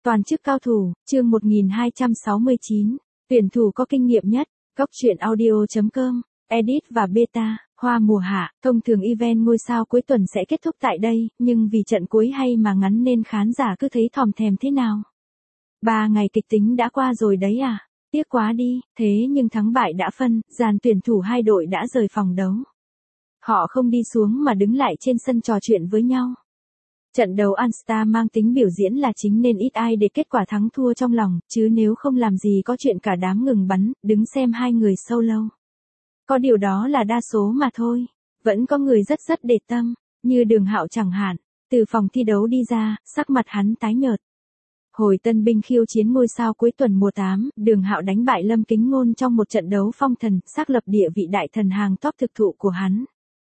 Toàn chức cao thủ, chương 1269. Tuyển thủ có kinh nghiệm nhất. Góc truyện audio.com. Edit và beta. Hoa mùa hạ. Thông thường event ngôi sao cuối tuần sẽ kết thúc tại đây, nhưng vì trận cuối hay mà ngắn nên khán giả cứ thấy thòm thèm thế nào. 3 ngày kịch tính đã qua rồi đấy à? Tiếc quá đi, thế nhưng thắng bại đã phân, dàn tuyển thủ hai đội đã rời phòng đấu. Họ không đi xuống mà đứng lại trên sân trò chuyện với nhau. Trận đấu All Star mang tính biểu diễn là chính nên ít ai để kết quả thắng thua trong lòng, chứ nếu không làm gì có chuyện cả đám ngừng bắn, đứng xem hai người solo. Có điều đó là đa số mà thôi. Vẫn có người rất để tâm, như Đường Hạo chẳng hạn. Từ phòng thi đấu đi ra, sắc mặt hắn tái nhợt. Hồi tân binh khiêu chiến ngôi sao cuối tuần mùa 8, Đường Hạo đánh bại Lâm Kính Ngôn trong một trận đấu phong thần, xác lập địa vị đại thần hàng top thực thụ của hắn.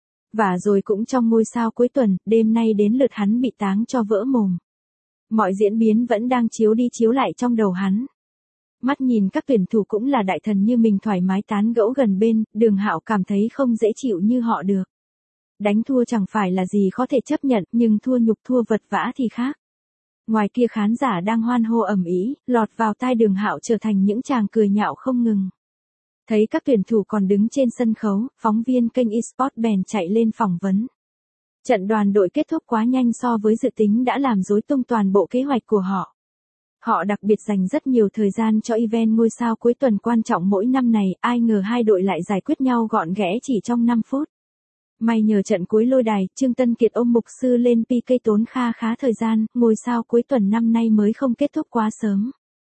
Và rồi cũng trong ngôi sao cuối tuần, đêm nay đến lượt hắn bị táng cho vỡ mồm. Mọi diễn biến vẫn đang chiếu đi chiếu lại trong đầu hắn. Mắt nhìn các tuyển thủ cũng là đại thần như mình thoải mái tán gẫu gần bên, Đường Hạo cảm thấy không dễ chịu như họ được. Đánh thua chẳng phải là gì có thể chấp nhận, nhưng thua nhục thua vật vã thì khác. Ngoài kia khán giả đang hoan hô ầm ĩ, lọt vào tai Đường Hạo trở thành những tràng cười nhạo không ngừng. Thấy các tuyển thủ còn đứng trên sân khấu, phóng viên kênh eSports bèn chạy lên phỏng vấn. Trận đoàn đội kết thúc quá nhanh so với dự tính đã làm rối tung toàn bộ kế hoạch của họ. Họ đặc biệt dành rất nhiều thời gian cho event ngôi sao cuối tuần quan trọng mỗi năm này, ai ngờ hai đội lại giải quyết nhau gọn ghẽ chỉ trong 5 phút. May nhờ trận cuối lôi đài, Trương Tân Kiệt ôm mục sư lên PK tốn khá thời gian, ngôi sao cuối tuần năm nay mới không kết thúc quá sớm.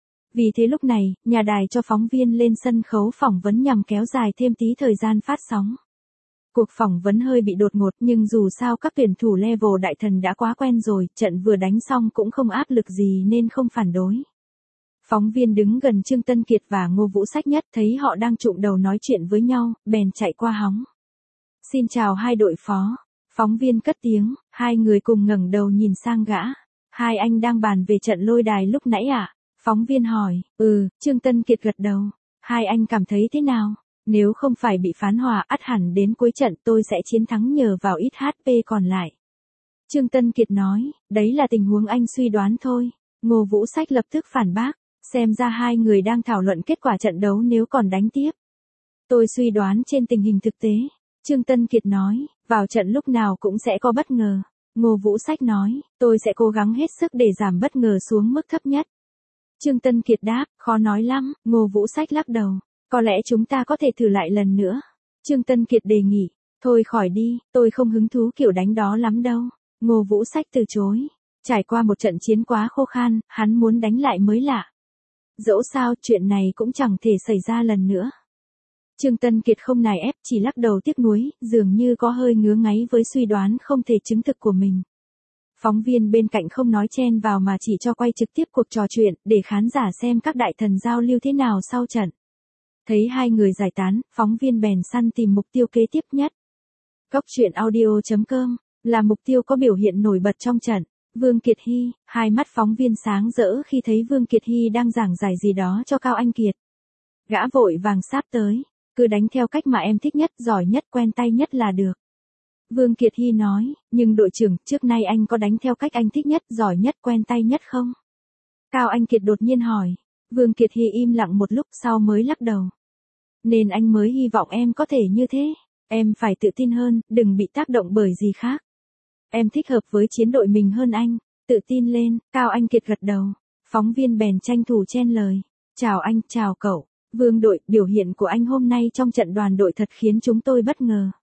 Vì thế lúc này, nhà đài cho phóng viên lên sân khấu phỏng vấn nhằm kéo dài thêm tí thời gian phát sóng. Cuộc phỏng vấn hơi bị đột ngột nhưng dù sao các tuyển thủ level đại thần đã quá quen rồi, trận vừa đánh xong cũng không áp lực gì nên không phản đối. Phóng viên đứng gần Trương Tân Kiệt và Ngô Vũ Sách Nhất thấy họ đang trụm đầu nói chuyện với nhau, bèn chạy qua hóng. Xin chào hai đội phó. Phóng viên cất tiếng, hai người cùng ngẩng đầu nhìn sang gã. Hai anh đang bàn về trận lôi đài lúc nãy à? Phóng viên hỏi, Trương Tân Kiệt gật đầu. Hai anh cảm thấy thế nào? Nếu không phải bị phán hòa ắt hẳn đến cuối trận tôi sẽ chiến thắng nhờ vào ít HP còn lại. Trương Tân Kiệt nói, đấy là tình huống anh suy đoán thôi. Ngô Vũ Sách lập tức phản bác, xem ra hai người đang thảo luận kết quả trận đấu nếu còn đánh tiếp. Tôi suy đoán trên tình hình thực tế. Trương Tân Kiệt nói, vào trận lúc nào cũng sẽ có bất ngờ. Ngô Vũ Sách nói, tôi sẽ cố gắng hết sức để giảm bất ngờ xuống mức thấp nhất. Trương Tân Kiệt đáp, khó nói lắm. Ngô Vũ Sách lắc đầu, có lẽ chúng ta có thể thử lại lần nữa. Trương Tân Kiệt đề nghị, thôi khỏi đi, tôi không hứng thú kiểu đánh đó lắm đâu. Ngô Vũ Sách từ chối, trải qua một trận chiến quá khô khan, hắn muốn đánh lại mới lạ. Dẫu sao chuyện này cũng chẳng thể xảy ra lần nữa. Trương Tân Kiệt không nài ép, chỉ lắc đầu tiếc nuối, dường như có hơi ngứa ngáy với suy đoán không thể chứng thực của mình. Phóng viên bên cạnh không nói chen vào mà chỉ cho quay trực tiếp cuộc trò chuyện, để khán giả xem các đại thần giao lưu thế nào sau trận. Thấy hai người giải tán, phóng viên bèn săn tìm mục tiêu kế tiếp nhất. Góc truyện audio.com, là mục tiêu có biểu hiện nổi bật trong trận. Vương Kiệt Hy, hai mắt phóng viên sáng rỡ khi thấy Vương Kiệt Hy đang giảng giải gì đó cho Cao Anh Kiệt. Gã vội vàng sáp tới, cứ đánh theo cách mà em thích nhất, giỏi nhất, quen tay nhất là được. Vương Kiệt Hy nói, nhưng đội trưởng, trước nay anh có đánh theo cách anh thích nhất, giỏi nhất, quen tay nhất không? Cao Anh Kiệt đột nhiên hỏi. Vương Kiệt Hy im lặng một lúc sau mới lắc đầu. Nên anh mới hy vọng em có thể như thế. Em phải tự tin hơn, đừng bị tác động bởi gì khác. Em thích hợp với chiến đội mình hơn anh. Tự tin lên. Cao Anh Kiệt gật đầu. Phóng viên bèn tranh thủ chen lời. Chào anh, chào cậu. Vương đội, biểu hiện của anh hôm nay trong trận đoàn đội thật khiến chúng tôi bất ngờ.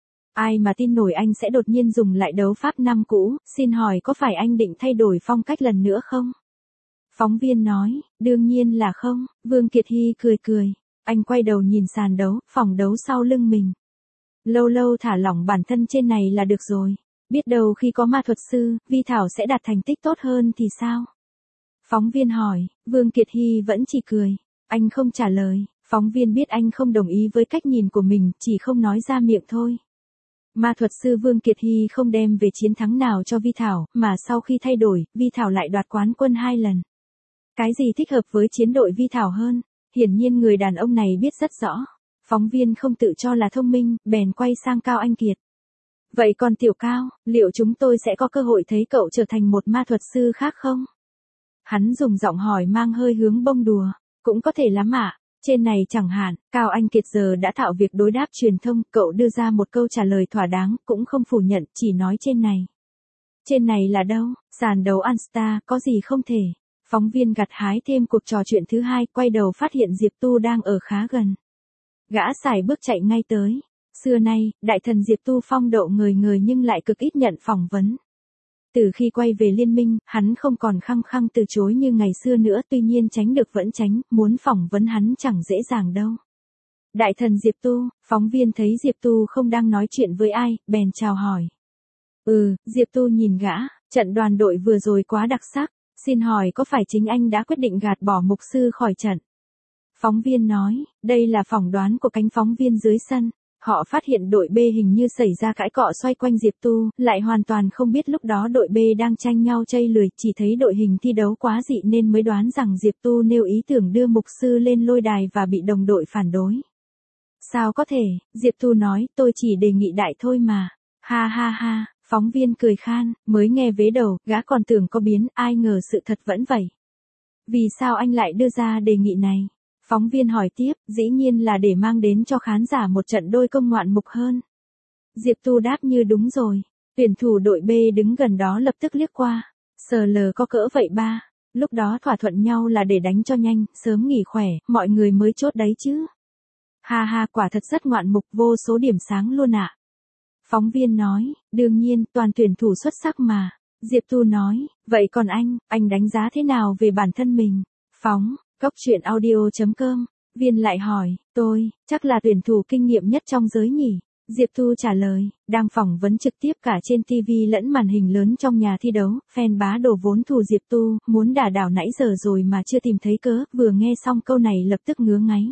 Ai mà tin nổi anh sẽ đột nhiên dùng lại đấu pháp năm cũ, xin hỏi có phải anh định thay đổi phong cách lần nữa không? Phóng viên nói, đương nhiên là không. Vương Kiệt Hy cười. Anh quay đầu nhìn sàn đấu, phòng đấu sau lưng mình. Lâu thả lỏng bản thân trên này là được rồi. Biết đâu khi có ma thuật sư, Vi Thảo sẽ đạt thành tích tốt hơn thì sao? Phóng viên hỏi, Vương Kiệt Hy vẫn chỉ cười. Anh không trả lời. Phóng viên biết anh không đồng ý với cách nhìn của mình, chỉ không nói ra miệng thôi. Ma thuật sư Vương Kiệt Hy không đem về chiến thắng nào cho Vi Thảo, mà sau khi thay đổi, Vi Thảo lại đoạt quán quân 2 lần. Cái gì thích hợp với chiến đội Vi Thảo hơn? Hiển nhiên người đàn ông này biết rất rõ. Phóng viên không tự cho là thông minh, bèn quay sang Cao Anh Kiệt. Vậy còn Tiểu Cao, liệu chúng tôi sẽ có cơ hội thấy cậu trở thành một ma thuật sư khác không? Hắn dùng giọng hỏi mang hơi hướng bông đùa. Cũng có thể lắm ạ. Trên này chẳng hạn, Cao Anh Kiệt giờ đã thạo việc đối đáp truyền thông, cậu đưa ra một câu trả lời thỏa đáng, cũng không phủ nhận, chỉ nói trên này. Trên này là đâu? Sàn đấu Anstar, có gì không thể? Phóng viên gặt hái thêm cuộc trò chuyện thứ hai, quay đầu phát hiện Diệp Tu đang ở khá gần. Gã sải bước chạy ngay tới. Xưa nay, đại thần Diệp Tu phong độ người người nhưng lại cực ít nhận phỏng vấn. Từ khi quay về liên minh, hắn không còn khăng khăng từ chối như ngày xưa nữa, tuy nhiên tránh được vẫn tránh, muốn phỏng vấn hắn chẳng dễ dàng đâu. Đại thần Diệp Tu, phóng viên thấy Diệp Tu không đang nói chuyện với ai, bèn chào hỏi. Diệp Tu nhìn gã, trận đoàn đội vừa rồi quá đặc sắc, xin hỏi có phải chính anh đã quyết định gạt bỏ mục sư khỏi trận? Phóng viên nói, đây là phỏng đoán của cánh phóng viên dưới sân. Họ phát hiện đội B hình như xảy ra cãi cọ xoay quanh Diệp Tu, lại hoàn toàn không biết lúc đó đội B đang tranh nhau chây lười, chỉ thấy đội hình thi đấu quá dị nên mới đoán rằng Diệp Tu nêu ý tưởng đưa mục sư lên lôi đài và bị đồng đội phản đối. Sao có thể, Diệp Tu nói, tôi chỉ đề nghị đại thôi mà. Ha ha ha, phóng viên cười khan, mới nghe vế đầu, gã còn tưởng có biến, ai ngờ sự thật vẫn vậy. Vì sao anh lại đưa ra đề nghị này? Phóng viên hỏi tiếp, dĩ nhiên là để mang đến cho khán giả một trận đôi công ngoạn mục hơn. Diệp Tu đáp như đúng rồi. Tuyển thủ đội B đứng gần đó lập tức liếc qua. Sờ lờ có cỡ vậy ba. Lúc đó thỏa thuận nhau là để đánh cho nhanh, sớm nghỉ khỏe, mọi người mới chốt đấy chứ. Ha ha, quả thật rất ngoạn mục, vô số điểm sáng luôn ạ. Phóng viên nói, đương nhiên, toàn tuyển thủ xuất sắc mà. Diệp Tu nói, vậy còn anh đánh giá thế nào về bản thân mình? Góc truyện audio.com, viên lại hỏi, tôi, chắc là tuyển thủ kinh nghiệm nhất trong giới nhỉ? Diệp Tu trả lời, đang phỏng vấn trực tiếp cả trên TV lẫn màn hình lớn trong nhà thi đấu, fan bá đồ vốn thù Diệp Tu, muốn đả đảo nãy giờ rồi mà chưa tìm thấy cớ, vừa nghe xong câu này lập tức ngứa ngáy.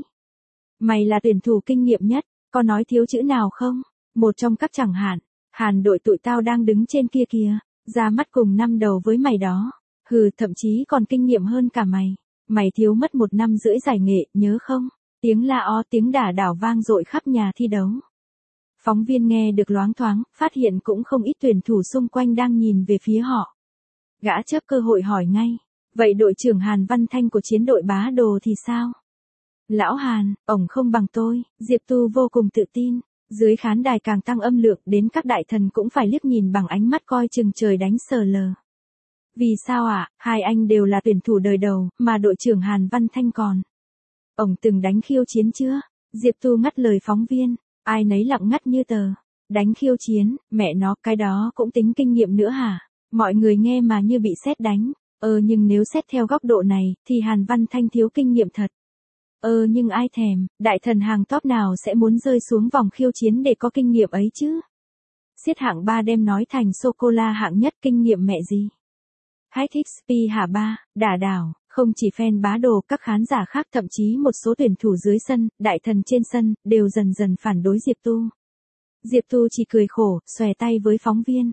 Mày là tuyển thủ kinh nghiệm nhất, có nói thiếu chữ nào không? Một trong các chẳng hạn, Hàn đội tụi tao đang đứng trên kia kìa, ra mắt cùng năm đầu với mày đó. Thậm chí còn kinh nghiệm hơn cả mày. Mày thiếu mất 1 năm rưỡi giải nghệ, nhớ không? Tiếng la ó tiếng đả đảo vang dội khắp nhà thi đấu. Phóng viên nghe được loáng thoáng, phát hiện cũng không ít tuyển thủ xung quanh đang nhìn về phía họ. Gã chớp cơ hội hỏi ngay, vậy đội trưởng Hàn Văn Thanh của chiến đội bá đồ thì sao? Lão Hàn, ổng không bằng tôi, Diệp Tu vô cùng tự tin. Dưới khán đài càng tăng âm lượng, đến các đại thần cũng phải liếc nhìn bằng ánh mắt coi chừng trời đánh sờ lờ. Vì sao ạ? Hai anh đều là tuyển thủ đời đầu, mà đội trưởng Hàn Văn Thanh còn. Ổng từng đánh khiêu chiến chưa? Diệp Tu ngắt lời phóng viên, ai nấy lặng ngắt như tờ. Đánh khiêu chiến, mẹ nó, cái đó cũng tính kinh nghiệm nữa hả? Mọi người nghe mà như bị sét đánh. Nhưng nếu xét theo góc độ này, thì Hàn Văn Thanh thiếu kinh nghiệm thật. Nhưng ai thèm, đại thần hàng top nào sẽ muốn rơi xuống vòng khiêu chiến để có kinh nghiệm ấy chứ? Xiết hạng 3 đem nói thành sô-cô-la hạng nhất, kinh nghiệm mẹ gì? HXP hả ba, đả đảo, không chỉ fan bá đồ, các khán giả khác thậm chí một số tuyển thủ dưới sân, đại thần trên sân, đều dần dần phản đối Diệp Tu. Diệp Tu chỉ cười khổ, xòe tay với phóng viên.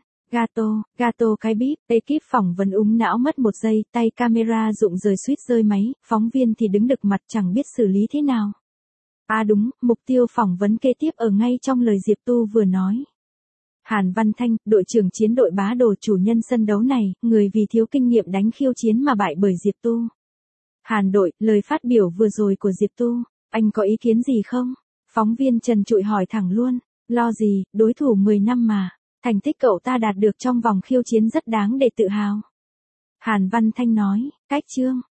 Gato cái bíp, ekip phỏng vấn úng não mất 1 giây, tay camera rụng rời suýt rơi máy, phóng viên thì đứng đực mặt chẳng biết xử lý thế nào. Đúng, mục tiêu phỏng vấn kế tiếp ở ngay trong lời Diệp Tu vừa nói. Hàn Văn Thanh, đội trưởng chiến đội bá đồ, chủ nhân sân đấu này, người vì thiếu kinh nghiệm đánh khiêu chiến mà bại bởi Diệp Tu. Hàn đội, lời phát biểu vừa rồi của Diệp Tu, anh có ý kiến gì không? Phóng viên trần trụi hỏi thẳng luôn, lo gì, đối thủ 10 năm mà. Thành tích cậu ta đạt được trong vòng khiêu chiến rất đáng để tự hào. Hàn Văn Thanh nói, cách chương.